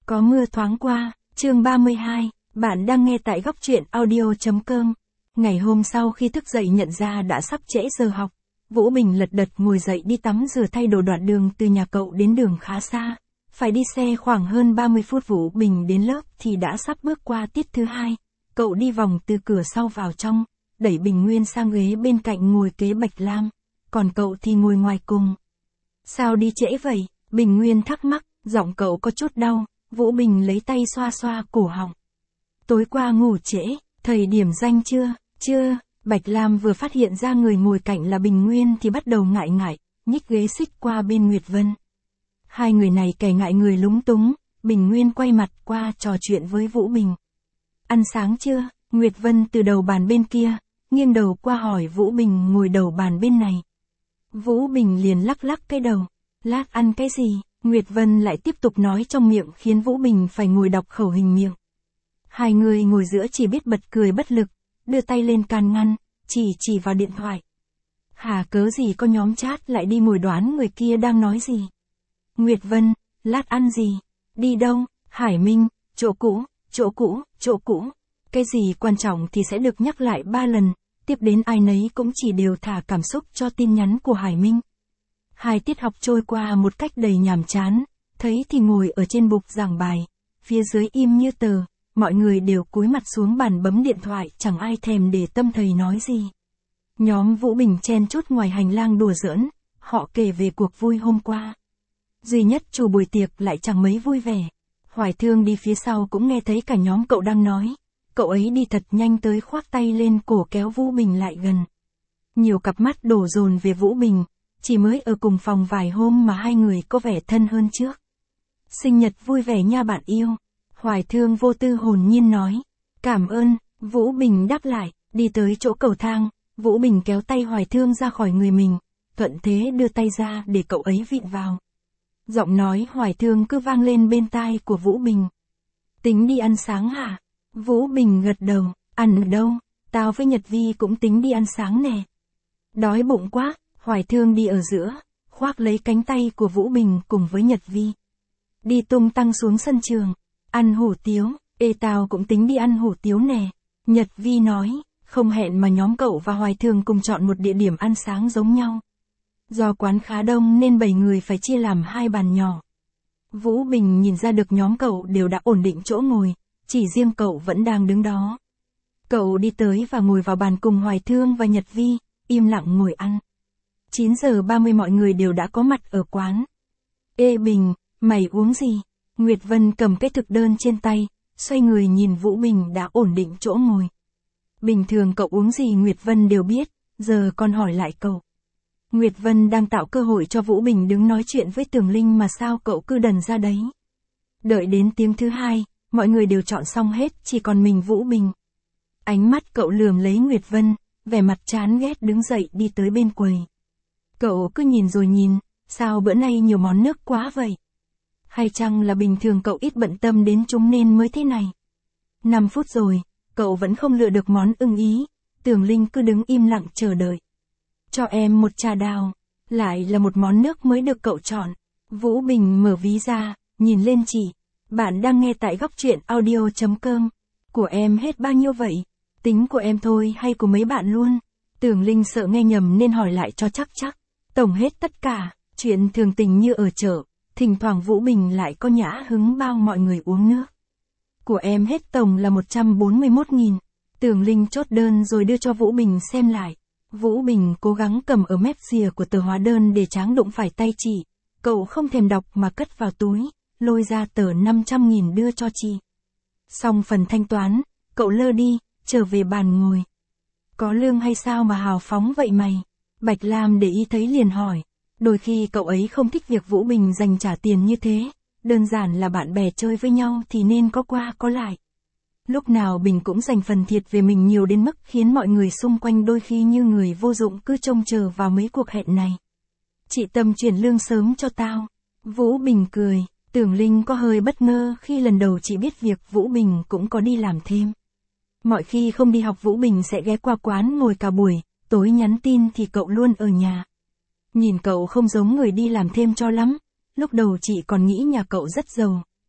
Có mưa thoáng qua, chương 32, bạn đang nghe tại góc truyện audio.com. Ngày hôm sau khi thức dậy nhận ra đã sắp trễ giờ học, Vũ Bình lật đật ngồi dậy đi tắm rửa thay đồ. Đoạn đường từ nhà cậu đến đường khá xa, phải đi xe khoảng hơn 30 phút. Vũ Bình đến lớp thì đã sắp bước qua tiết thứ 2. Cậu đi vòng từ cửa sau vào trong, đẩy Bình Nguyên sang ghế bên cạnh ngồi kế Bạch Lam, còn cậu thì ngồi ngoài cùng. Sao đi trễ vậy? Bình Nguyên thắc mắc, giọng cậu có chút đau. Vũ Bình lấy tay xoa xoa cổ họng. Tối qua ngủ trễ, thầy điểm danh chưa? Chưa. Bạch Lam vừa phát hiện ra người ngồi cạnh là Bình Nguyên thì bắt đầu ngại ngại, nhích ghế xích qua bên Nguyệt Vân. Hai người này kẻ ngại người lúng túng. Bình Nguyên quay mặt qua trò chuyện với Vũ Bình. Ăn sáng chưa? Nguyệt Vân từ đầu bàn bên kia, nghiêng đầu qua hỏi Vũ Bình ngồi đầu bàn bên này. Vũ Bình liền lắc lắc cái đầu. Lát ăn cái gì? Nguyệt Vân lại tiếp tục nói trong miệng khiến Vũ Bình phải ngồi đọc khẩu hình miệng. Hai người ngồi giữa chỉ biết bật cười bất lực, đưa tay lên can ngăn, chỉ vào điện thoại. Hà cớ gì có nhóm chat lại đi ngồi đoán người kia đang nói gì. Nguyệt Vân, lát ăn gì? Đi đâu? Hải Minh, chỗ cũ, chỗ cũ, chỗ cũ. Cái gì quan trọng thì sẽ được nhắc lại 3 lần, tiếp đến ai nấy cũng chỉ đều thả cảm xúc cho tin nhắn của Hải Minh. 2 tiết học trôi qua một cách đầy nhàm chán, thấy thì ngồi ở trên bục giảng bài, phía dưới im như tờ, mọi người đều cúi mặt xuống bàn bấm điện thoại, chẳng ai thèm để tâm thầy nói gì. Nhóm Vũ Bình chen chúc ngoài hành lang đùa giỡn, họ kể về cuộc vui hôm qua. Duy nhất chủ buổi tiệc lại chẳng mấy vui vẻ. Hoài Thương đi phía sau cũng nghe thấy cả nhóm cậu đang nói. Cậu ấy đi thật nhanh tới khoác tay lên cổ kéo Vũ Bình lại gần. Nhiều cặp mắt đổ dồn về Vũ Bình, chỉ mới ở cùng phòng vài hôm mà hai người có vẻ thân hơn trước. Sinh nhật vui vẻ nha bạn yêu. Hoài Thương vô tư hồn nhiên nói. Cảm ơn. Vũ Bình đáp lại. Đi tới chỗ cầu thang, Vũ Bình kéo tay Hoài Thương ra khỏi người mình, thuận thế đưa tay ra để cậu ấy vịn vào. Giọng nói Hoài Thương cứ vang lên bên tai của Vũ Bình. Tính đi ăn sáng hả? Vũ Bình gật đầu. Ăn ở đâu? Tao với Nhật Vi cũng tính đi ăn sáng nè. Đói bụng quá. Hoài Thương đi ở giữa, khoác lấy cánh tay của Vũ Bình cùng với Nhật Vi. Đi tung tăng xuống sân trường. Ăn hủ tiếu. Ê tao cũng tính đi ăn hủ tiếu nè. Nhật Vi nói. Không hẹn mà nhóm cậu và Hoài Thương cùng chọn một địa điểm ăn sáng giống nhau. Do quán khá đông nên 7 người phải chia làm 2 bàn nhỏ. Vũ Bình nhìn ra được nhóm cậu đều đã ổn định chỗ ngồi, chỉ riêng cậu vẫn đang đứng đó. Cậu đi tới và ngồi vào bàn cùng Hoài Thương và Nhật Vi, im lặng ngồi ăn. 9 giờ 30 mọi người đều đã có mặt ở quán. Ê Bình, mày uống gì? Nguyệt Vân cầm cái thực đơn trên tay, xoay người nhìn Vũ Bình đã ổn định chỗ ngồi. Bình thường cậu uống gì Nguyệt Vân đều biết, giờ còn hỏi lại cậu. Nguyệt Vân đang tạo cơ hội cho Vũ Bình đứng nói chuyện với Tường Linh mà sao cậu cứ đần ra đấy. Đợi đến tiếng thứ 2, mọi người đều chọn xong hết, chỉ còn mình Vũ Bình. Ánh mắt cậu lườm lấy Nguyệt Vân, vẻ mặt chán ghét đứng dậy đi tới bên quầy. Cậu cứ nhìn rồi nhìn, sao bữa nay nhiều món nước quá vậy? Hay chăng là bình thường cậu ít bận tâm đến chúng nên mới thế này? 5 phút rồi, cậu vẫn không lựa được món ưng ý, Tường Linh cứ đứng im lặng chờ đợi. Cho em một trà đào, lại là một món nước mới được cậu chọn. Vũ Bình mở ví ra, nhìn lên chỉ. Bạn đang nghe tại góc truyện audio.com. Của em hết bao nhiêu vậy? Tính của em thôi hay của mấy bạn luôn? Tường Linh sợ nghe nhầm nên hỏi lại cho chắc. Tổng hết tất cả, chuyện thường tình như ở chợ, thỉnh thoảng Vũ Bình lại có nhã hứng bao mọi người uống nước. Của em hết tổng là 141.000. Tường Linh chốt đơn rồi đưa cho Vũ Bình xem lại. Vũ Bình cố gắng cầm ở mép rìa của tờ hóa đơn để tráng đụng phải tay chị. Cậu không thèm đọc mà cất vào túi, lôi ra tờ 500.000 đưa cho chị. Xong phần thanh toán, cậu lơ đi, trở về bàn ngồi. Có lương hay sao mà hào phóng vậy mày? Bạch Lam để ý thấy liền hỏi. Đôi khi cậu ấy không thích việc Vũ Bình dành trả tiền như thế, đơn giản là bạn bè chơi với nhau thì nên có qua có lại. Lúc nào Bình cũng dành phần thiệt về mình nhiều đến mức khiến mọi người xung quanh đôi khi như người vô dụng cứ trông chờ vào mấy cuộc hẹn này. Chị Tâm chuyển lương sớm cho tao. Vũ Bình cười. Tường Linh có hơi bất ngờ khi lần đầu chị biết việc Vũ Bình cũng có đi làm thêm. Mọi khi không đi học Vũ Bình sẽ ghé qua quán ngồi cả buổi, tối nhắn tin thì cậu luôn ở nhà. Nhìn cậu không giống người đi làm thêm cho lắm, lúc đầu chị còn nghĩ nhà cậu rất giàu,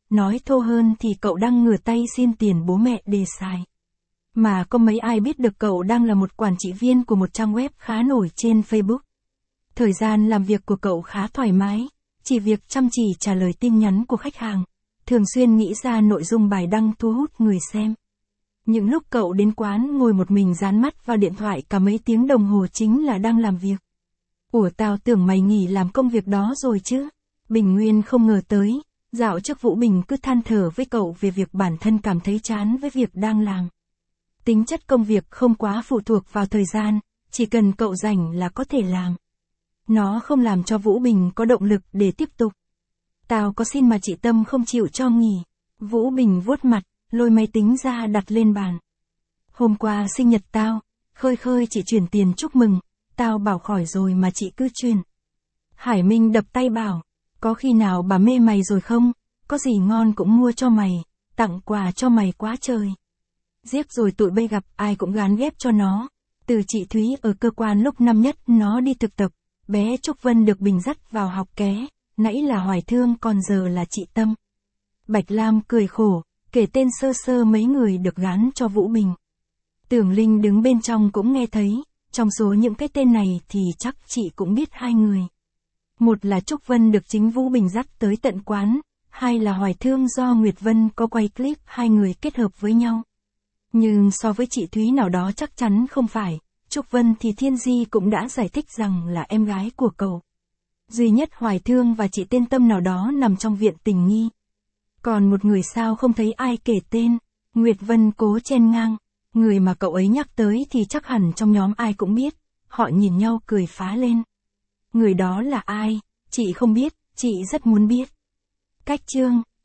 nói thô hơn thì cậu đang ngửa tay xin tiền bố mẹ để xài. Mà có mấy ai biết được cậu đang là một quản trị viên của một trang web khá nổi trên Facebook. Thời gian làm việc của cậu khá thoải mái, chỉ việc chăm chỉ trả lời tin nhắn của khách hàng, thường xuyên nghĩ ra nội dung bài đăng thu hút người xem. Những lúc cậu đến quán ngồi một mình dán mắt vào điện thoại cả mấy tiếng đồng hồ chính là đang làm việc. Ủa tao tưởng mày nghỉ làm công việc đó rồi chứ. Bình Nguyên không ngờ tới, dạo trước Vũ Bình cứ than thở với cậu về việc bản thân cảm thấy chán với việc đang làm. Tính chất công việc không quá phụ thuộc vào thời gian, chỉ cần cậu rảnh là có thể làm. Nó không làm cho Vũ Bình có động lực để tiếp tục. Tao có xin mà chị Tâm không chịu cho nghỉ. Vũ Bình vuốt mặt, lôi máy tính ra đặt lên bàn. Hôm qua sinh nhật tao, Khơi Khơi chị chuyển tiền chúc mừng, tao bảo khỏi rồi mà chị cứ chuyển. Hải Minh đập tay bảo, có khi nào bà mê mày rồi không, có gì ngon cũng mua cho mày, tặng quà cho mày quá trời. Giết rồi tụi bây gặp ai cũng gán ghép cho nó. Từ chị Thúy ở cơ quan lúc năm nhất nó đi thực tập, bé Trúc Vân được Bình dắt vào học ké, nãy là Hoài Thương còn giờ là chị Tâm. Bạch Lam cười khổ, kể tên sơ sơ mấy người được gán cho Vũ Bình. Tưởng Linh đứng bên trong cũng nghe thấy, trong số những cái tên này thì chắc chị cũng biết hai người. Một là Trúc Vân được chính Vũ Bình dắt tới tận quán, hai là Hoài Thương do Nguyệt Vân có quay clip hai người kết hợp với nhau. Nhưng so với chị Thúy nào đó chắc chắn không phải, Trúc Vân thì Thiên Di cũng đã giải thích rằng là em gái của cậu. Duy nhất Hoài Thương và chị tên Tâm nào đó nằm trong viện tình nghi. Còn một người sao không thấy ai kể tên, Nguyệt Vân cố chen ngang, người mà cậu ấy nhắc tới thì chắc hẳn trong nhóm ai cũng biết, họ nhìn nhau cười phá lên. Người đó là ai, chị không biết, chị rất muốn biết. Cách chương